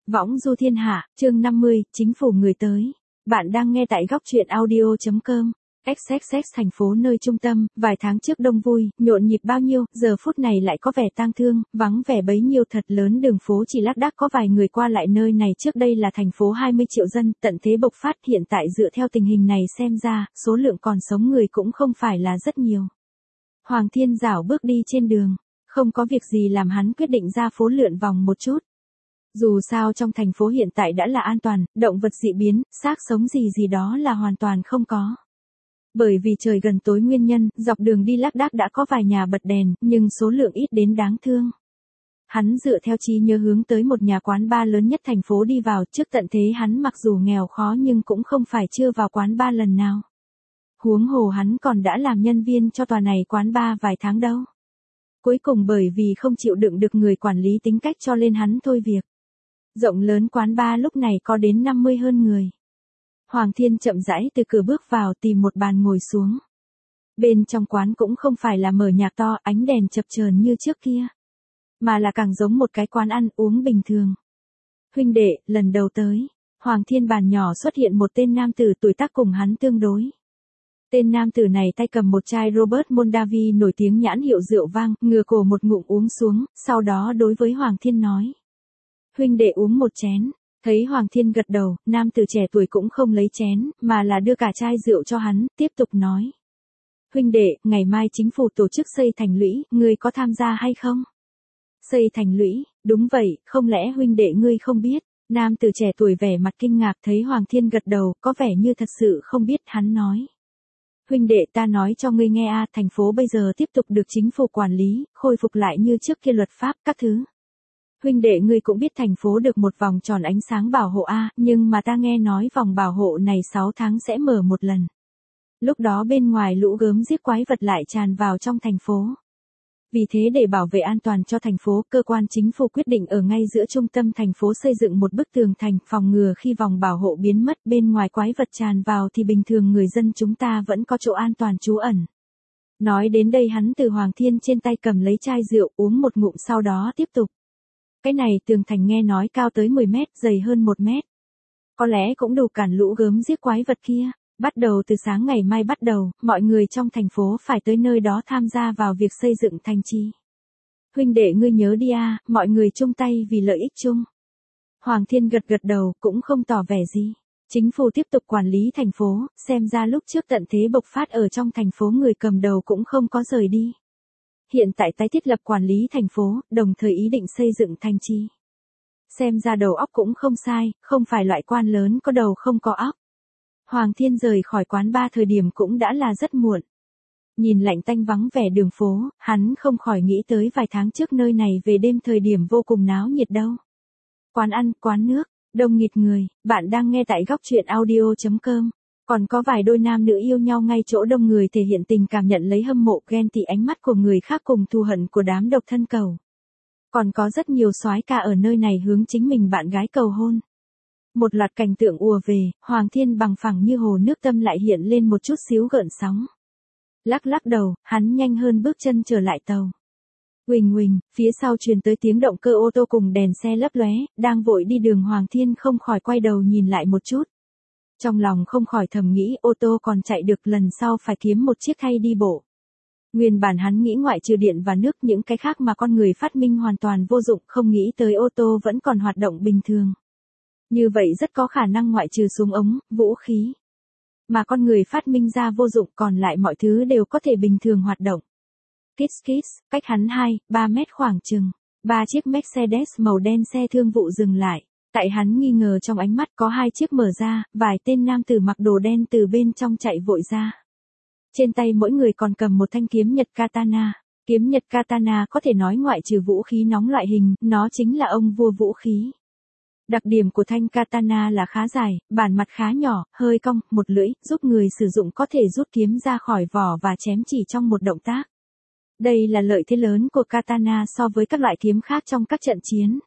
Võng du thiên hạ, chương 50, chính phủ người tới. Bạn đang nghe tại góc truyện audio.com. XXX thành phố nơi trung tâm, vài tháng trước đông vui, nhộn nhịp bao nhiêu, giờ phút này lại có vẻ tang thương, vắng vẻ bấy nhiêu thật lớn đường phố chỉ lác đác có vài người qua lại nơi này trước đây là thành phố 20 triệu dân, tận thế bộc phát hiện tại dựa theo tình hình này xem ra, số lượng còn sống người cũng không phải là rất nhiều. Hoàng Thiên dảo bước đi trên đường, không có việc gì làm hắn quyết định ra phố lượn vòng một chút. Dù sao trong thành phố hiện tại đã là an toàn, động vật dị biến, xác sống gì đó là hoàn toàn không có. Bởi vì trời gần tối nguyên nhân, dọc đường đi lác đác đã có vài nhà bật đèn, nhưng số lượng ít đến đáng thương. Hắn dựa theo trí nhớ hướng tới một nhà quán bar lớn nhất thành phố đi vào, trước tận thế hắn mặc dù nghèo khó nhưng cũng không phải chưa vào quán bar lần nào. Huống hồ hắn còn đã làm nhân viên cho tòa này quán bar vài tháng đâu. Cuối cùng bởi vì không chịu đựng được người quản lý tính cách cho nên hắn thôi việc. Rộng lớn quán bar lúc này có đến 50 hơn người. Hoàng Thiên chậm rãi từ cửa bước vào tìm một bàn ngồi xuống. Bên trong quán cũng không phải là mở nhạc to, ánh đèn chập chờn như trước kia. Mà là càng giống một cái quán ăn uống bình thường. Huynh đệ, lần đầu tới, Hoàng Thiên bàn nhỏ xuất hiện một tên nam tử tuổi tác cùng hắn tương đối. Tên nam tử này tay cầm một chai Robert Mondavi nổi tiếng nhãn hiệu rượu vang, ngửa cổ một ngụm uống xuống, sau đó đối với Hoàng Thiên nói. Huynh đệ uống một chén. Thấy Hoàng Thiên gật đầu, nam tử trẻ tuổi cũng không lấy chén, mà là đưa cả chai rượu cho hắn, tiếp tục nói. Huynh đệ, ngày mai chính phủ tổ chức xây thành lũy, ngươi có tham gia hay không? Xây thành lũy, đúng vậy, không lẽ huynh đệ ngươi không biết? Nam tử trẻ tuổi vẻ mặt kinh ngạc thấy Hoàng Thiên gật đầu, có vẻ như thật sự không biết, hắn nói. Huynh đệ ta nói cho ngươi nghe thành phố bây giờ tiếp tục được chính phủ quản lý, khôi phục lại như trước kia luật pháp, các thứ. Huynh đệ ngươi cũng biết thành phố được một vòng tròn ánh sáng bảo hộ nhưng mà ta nghe nói vòng bảo hộ này 6 tháng sẽ mở một lần. Lúc đó bên ngoài lũ gớm giết quái vật lại tràn vào trong thành phố. Vì thế để bảo vệ an toàn cho thành phố, cơ quan chính phủ quyết định ở ngay giữa trung tâm thành phố xây dựng một bức tường thành phòng ngừa khi vòng bảo hộ biến mất bên ngoài quái vật tràn vào thì bình thường người dân chúng ta vẫn có chỗ an toàn trú ẩn. Nói đến đây hắn từ Hoàng Thiên trên tay cầm lấy chai rượu uống một ngụm sau đó tiếp tục. Cái này tường thành nghe nói cao tới 10 mét, dày hơn 1 mét. Có lẽ cũng đủ cản lũ gớm giết quái vật kia. Bắt đầu từ sáng ngày mai bắt đầu, mọi người trong thành phố phải tới nơi đó tham gia vào việc xây dựng thành trì. Huynh đệ ngươi nhớ đi mọi người chung tay vì lợi ích chung. Hoàng Thiên gật đầu, cũng không tỏ vẻ gì. Chính phủ tiếp tục quản lý thành phố, xem ra lúc trước tận thế bộc phát ở trong thành phố người cầm đầu cũng không có rời đi. Hiện tại tái thiết lập quản lý thành phố, đồng thời ý định xây dựng thành trì. Xem ra đầu óc cũng không sai, không phải loại quan lớn có đầu không có óc. Hoàng Thiên rời khỏi quán bar thời điểm cũng đã là rất muộn. Nhìn lạnh tanh vắng vẻ đường phố, hắn không khỏi nghĩ tới vài tháng trước nơi này về đêm thời điểm vô cùng náo nhiệt đâu. Quán ăn, quán nước, đông nghịt người, bạn đang nghe tại góc truyện audio.com. Còn có vài đôi nam nữ yêu nhau ngay chỗ đông người thể hiện tình cảm nhận lấy hâm mộ ghen tị ánh mắt của người khác cùng thù hận của đám độc thân cầu. Còn có rất nhiều soái ca ở nơi này hướng chính mình bạn gái cầu hôn. Một loạt cảnh tượng ùa về, Hoàng Thiên bằng phẳng như hồ nước tâm lại hiện lên một chút xíu gợn sóng. Lắc đầu, hắn nhanh hơn bước chân trở lại tàu. Huỳnh, phía sau truyền tới tiếng động cơ ô tô cùng đèn xe lấp lóe, đang vội đi đường Hoàng Thiên không khỏi quay đầu nhìn lại một chút. Trong lòng không khỏi thầm nghĩ ô tô còn chạy được lần sau phải kiếm một chiếc thay đi bộ. Nguyên bản hắn nghĩ ngoại trừ điện và nước những cái khác mà con người phát minh hoàn toàn vô dụng, không nghĩ tới ô tô vẫn còn hoạt động bình thường. Như vậy rất có khả năng ngoại trừ súng ống, vũ khí. Mà con người phát minh ra vô dụng còn lại mọi thứ đều có thể bình thường hoạt động. Kiss, cách hắn 2-3 mét khoảng chừng. 3 chiếc Mercedes màu đen xe thương vụ dừng lại. Tại hắn nghi ngờ trong ánh mắt có 2 chiếc mở ra, vài tên nam tử mặc đồ đen từ bên trong chạy vội ra. Trên tay mỗi người còn cầm một thanh kiếm nhật katana. Kiếm nhật katana có thể nói ngoại trừ vũ khí nóng loại hình, nó chính là ông vua vũ khí. Đặc điểm của thanh katana là khá dài, bản mặt khá nhỏ, hơi cong, một lưỡi, giúp người sử dụng có thể rút kiếm ra khỏi vỏ và chém chỉ trong một động tác. Đây là lợi thế lớn của katana so với các loại kiếm khác trong các trận chiến.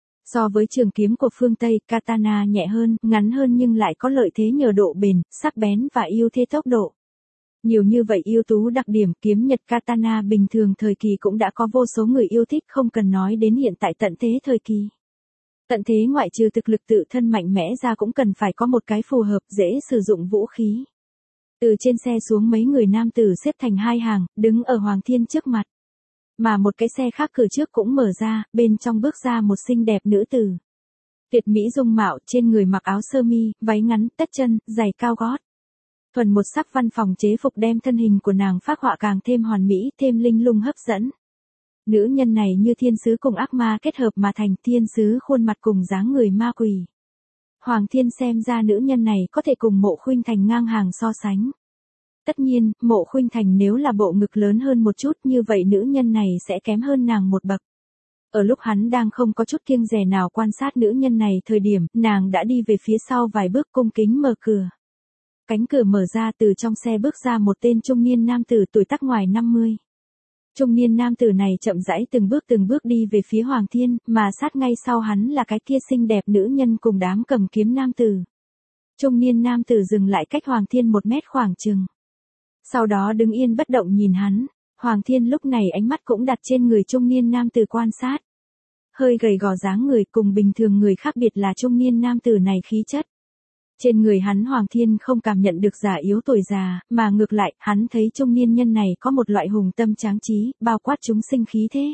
So với trường kiếm của phương Tây, katana nhẹ hơn, ngắn hơn nhưng lại có lợi thế nhờ độ bền, sắc bén và ưu thế tốc độ. Nhiều như vậy yếu tố đặc điểm kiếm nhật katana bình thường thời kỳ cũng đã có vô số người yêu thích không cần nói đến hiện tại tận thế thời kỳ. Tận thế ngoại trừ thực lực tự thân mạnh mẽ ra cũng cần phải có một cái phù hợp dễ sử dụng vũ khí. Từ trên xe xuống mấy người nam tử xếp thành hai hàng, đứng ở Hoàng Thiên trước mặt. Mà một cái xe khác cửa trước cũng mở ra, bên trong bước ra một xinh đẹp nữ tử. Tuyệt mỹ dung mạo, trên người mặc áo sơ mi, váy ngắn, tất chân, giày cao gót. Thuần một sắc văn phòng chế phục đem thân hình của nàng phác họa càng thêm hoàn mỹ, thêm linh lung hấp dẫn. Nữ nhân này như thiên sứ cùng ác ma kết hợp mà thành thiên sứ khuôn mặt cùng dáng người ma quỷ. Hoàng Thiên xem ra nữ nhân này có thể cùng Mộ Khuynh Thành ngang hàng so sánh. Tất nhiên, Mộ Khuynh Thành nếu là bộ ngực lớn hơn một chút như vậy nữ nhân này sẽ kém hơn nàng một bậc. Ở lúc hắn đang không có chút kiêng dè nào quan sát nữ nhân này thời điểm, nàng đã đi về phía sau vài bước cung kính mở cửa. Cánh cửa mở ra, từ trong xe bước ra một tên trung niên nam tử tuổi tác ngoài 50. Trung niên nam tử này chậm rãi từng bước đi về phía Hoàng Thiên, mà sát ngay sau hắn là cái kia xinh đẹp nữ nhân cùng đám cầm kiếm nam tử. Trung niên nam tử dừng lại cách Hoàng Thiên 1 mét khoảng chừng. Sau đó đứng yên bất động nhìn hắn, Hoàng Thiên lúc này ánh mắt cũng đặt trên người trung niên nam tử quan sát. Hơi gầy gò dáng người cùng bình thường người khác biệt là trung niên nam tử này khí chất. Trên người hắn Hoàng Thiên không cảm nhận được già yếu tuổi già, mà ngược lại, hắn thấy trung niên nhân này có một loại hùng tâm tráng trí, bao quát chúng sinh khí thế.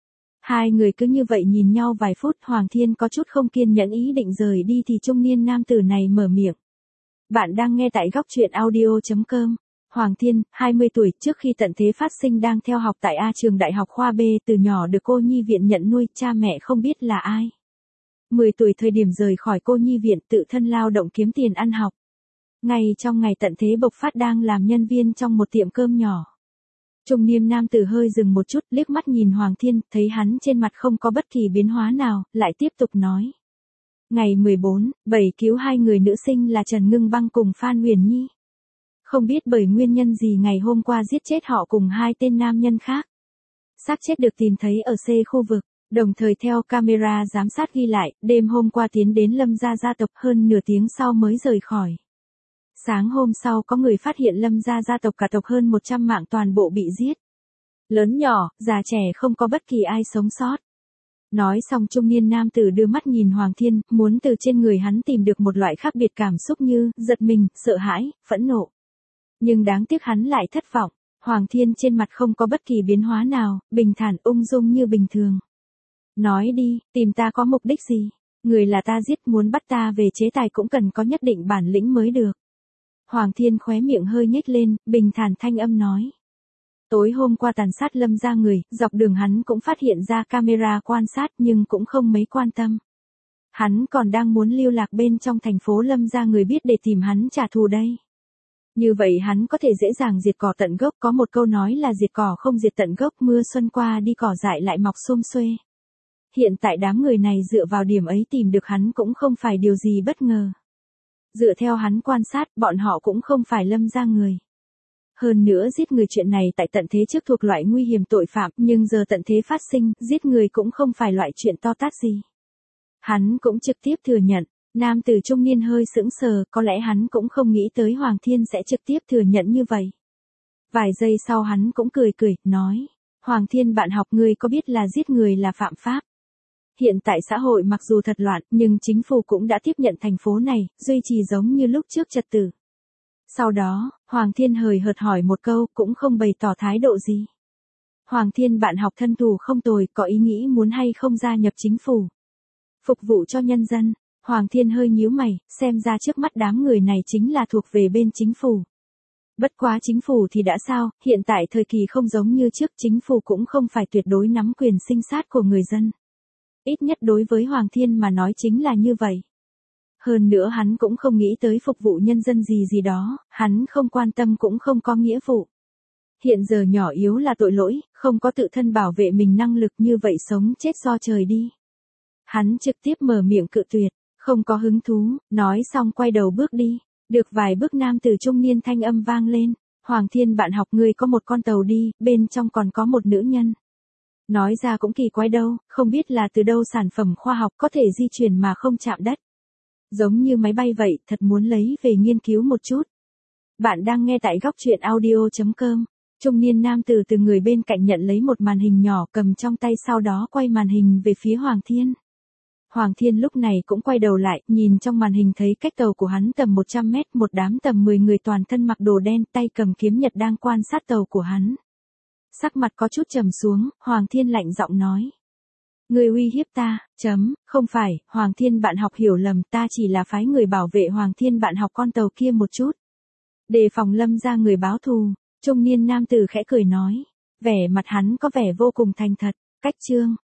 Hai người cứ như vậy nhìn nhau vài phút, Hoàng Thiên có chút không kiên nhẫn ý định rời đi thì trung niên nam tử này mở miệng. Bạn đang nghe tại góc truyện audio.com. Hoàng Thiên, 20 tuổi, trước khi tận thế phát sinh đang theo học tại A trường đại học khoa B, từ nhỏ được cô nhi viện nhận nuôi, cha mẹ không biết là ai. 10 tuổi thời điểm rời khỏi cô nhi viện, tự thân lao động kiếm tiền ăn học. Ngay trong ngày tận thế bộc phát đang làm nhân viên trong một tiệm cơm nhỏ. Trung niên nam tử hơi dừng một chút, liếc mắt nhìn Hoàng Thiên, thấy hắn trên mặt không có bất kỳ biến hóa nào, lại tiếp tục nói. Ngày 14/7 cứu hai người nữ sinh là Trần Ngưng Băng cùng Phan Huyền Nhi. Không biết bởi nguyên nhân gì ngày hôm qua giết chết họ cùng hai tên nam nhân khác. Xác chết được tìm thấy ở C khu vực, đồng thời theo camera giám sát ghi lại, đêm hôm qua tiến đến Lâm gia gia tộc, hơn nửa tiếng sau mới rời khỏi. Sáng hôm sau có người phát hiện Lâm gia gia tộc cả tộc hơn 100 mạng toàn bộ bị giết. Lớn nhỏ, già trẻ không có bất kỳ ai sống sót. Nói xong trung niên nam tử đưa mắt nhìn Hoàng Thiên, muốn từ trên người hắn tìm được một loại khác biệt cảm xúc như giật mình, sợ hãi, phẫn nộ. Nhưng đáng tiếc hắn lại thất vọng, Hoàng Thiên trên mặt không có bất kỳ biến hóa nào, bình thản ung dung như bình thường. Nói đi, tìm ta có mục đích gì? Người là ta giết, muốn bắt ta về chế tài cũng cần có nhất định bản lĩnh mới được. Hoàng Thiên khóe miệng hơi nhếch lên, bình thản thanh âm nói. Tối hôm qua tàn sát Lâm gia người, dọc đường hắn cũng phát hiện ra camera quan sát nhưng cũng không mấy quan tâm. Hắn còn đang muốn lưu lạc bên trong thành phố Lâm gia người biết để tìm hắn trả thù đây. Như vậy hắn có thể dễ dàng diệt cỏ tận gốc, có một câu nói là diệt cỏ không diệt tận gốc, mưa xuân qua đi cỏ dại lại mọc xum xuê. Hiện tại đám người này dựa vào điểm ấy tìm được hắn cũng không phải điều gì bất ngờ. Dựa theo hắn quan sát, bọn họ cũng không phải Lâm gia người. Hơn nữa giết người chuyện này tại tận thế trước thuộc loại nguy hiểm tội phạm, nhưng giờ tận thế phát sinh, giết người cũng không phải loại chuyện to tát gì. Hắn cũng trực tiếp thừa nhận, nam tử trung niên hơi sững sờ, có lẽ hắn cũng không nghĩ tới Hoàng Thiên sẽ trực tiếp thừa nhận như vậy. Vài giây sau hắn cũng cười, nói, Hoàng Thiên bạn học, ngươi có biết là giết người là phạm pháp. Hiện tại xã hội mặc dù thật loạn, nhưng chính phủ cũng đã tiếp nhận thành phố này, duy trì giống như lúc trước trật tự. Sau đó, Hoàng Thiên hời hợt hỏi một câu, cũng không bày tỏ thái độ gì. Hoàng Thiên bạn học thân thủ không tồi, có ý nghĩ muốn hay không gia nhập chính phủ. Phục vụ cho nhân dân. Hoàng Thiên hơi nhíu mày, xem ra trước mắt đám người này chính là thuộc về bên chính phủ. Bất quá chính phủ thì đã sao, hiện tại thời kỳ không giống như trước, chính phủ cũng không phải tuyệt đối nắm quyền sinh sát của người dân. Ít nhất đối với Hoàng Thiên mà nói chính là như vậy. Hơn nữa hắn cũng không nghĩ tới phục vụ nhân dân gì đó, hắn không quan tâm cũng không có nghĩa vụ. Hiện giờ nhỏ yếu là tội lỗi, không có tự thân bảo vệ mình năng lực, như vậy sống chết do trời đi. Hắn trực tiếp mở miệng cự tuyệt, không có hứng thú, nói xong quay đầu bước đi. Được vài bước nam tử trung niên thanh âm vang lên, Hoàng Thiên bạn học, ngươi có một con tàu đi, bên trong còn có một nữ nhân. Nói ra cũng kỳ quái đâu, không biết là từ đâu sản phẩm khoa học có thể di chuyển mà không chạm đất. Giống như máy bay vậy, thật muốn lấy về nghiên cứu một chút. Bạn đang nghe tại góc truyện audio.com. Trung niên nam tử từ người bên cạnh nhận lấy một màn hình nhỏ cầm trong tay, sau đó quay màn hình về phía Hoàng Thiên. Hoàng Thiên lúc này cũng quay đầu lại, nhìn trong màn hình thấy cách tàu của hắn tầm 100 mét, một đám tầm 10 người toàn thân mặc đồ đen, tay cầm kiếm nhật đang quan sát tàu của hắn. Sắc mặt có chút trầm xuống, Hoàng Thiên lạnh giọng nói. Người uy hiếp ta, không phải, Hoàng Thiên bạn học hiểu lầm, ta chỉ là phái người bảo vệ Hoàng Thiên bạn học con tàu kia một chút. Đề phòng Lâm ra người báo thù, trung niên nam tử khẽ cười nói. Vẻ mặt hắn có vẻ vô cùng thành thật, cách chương.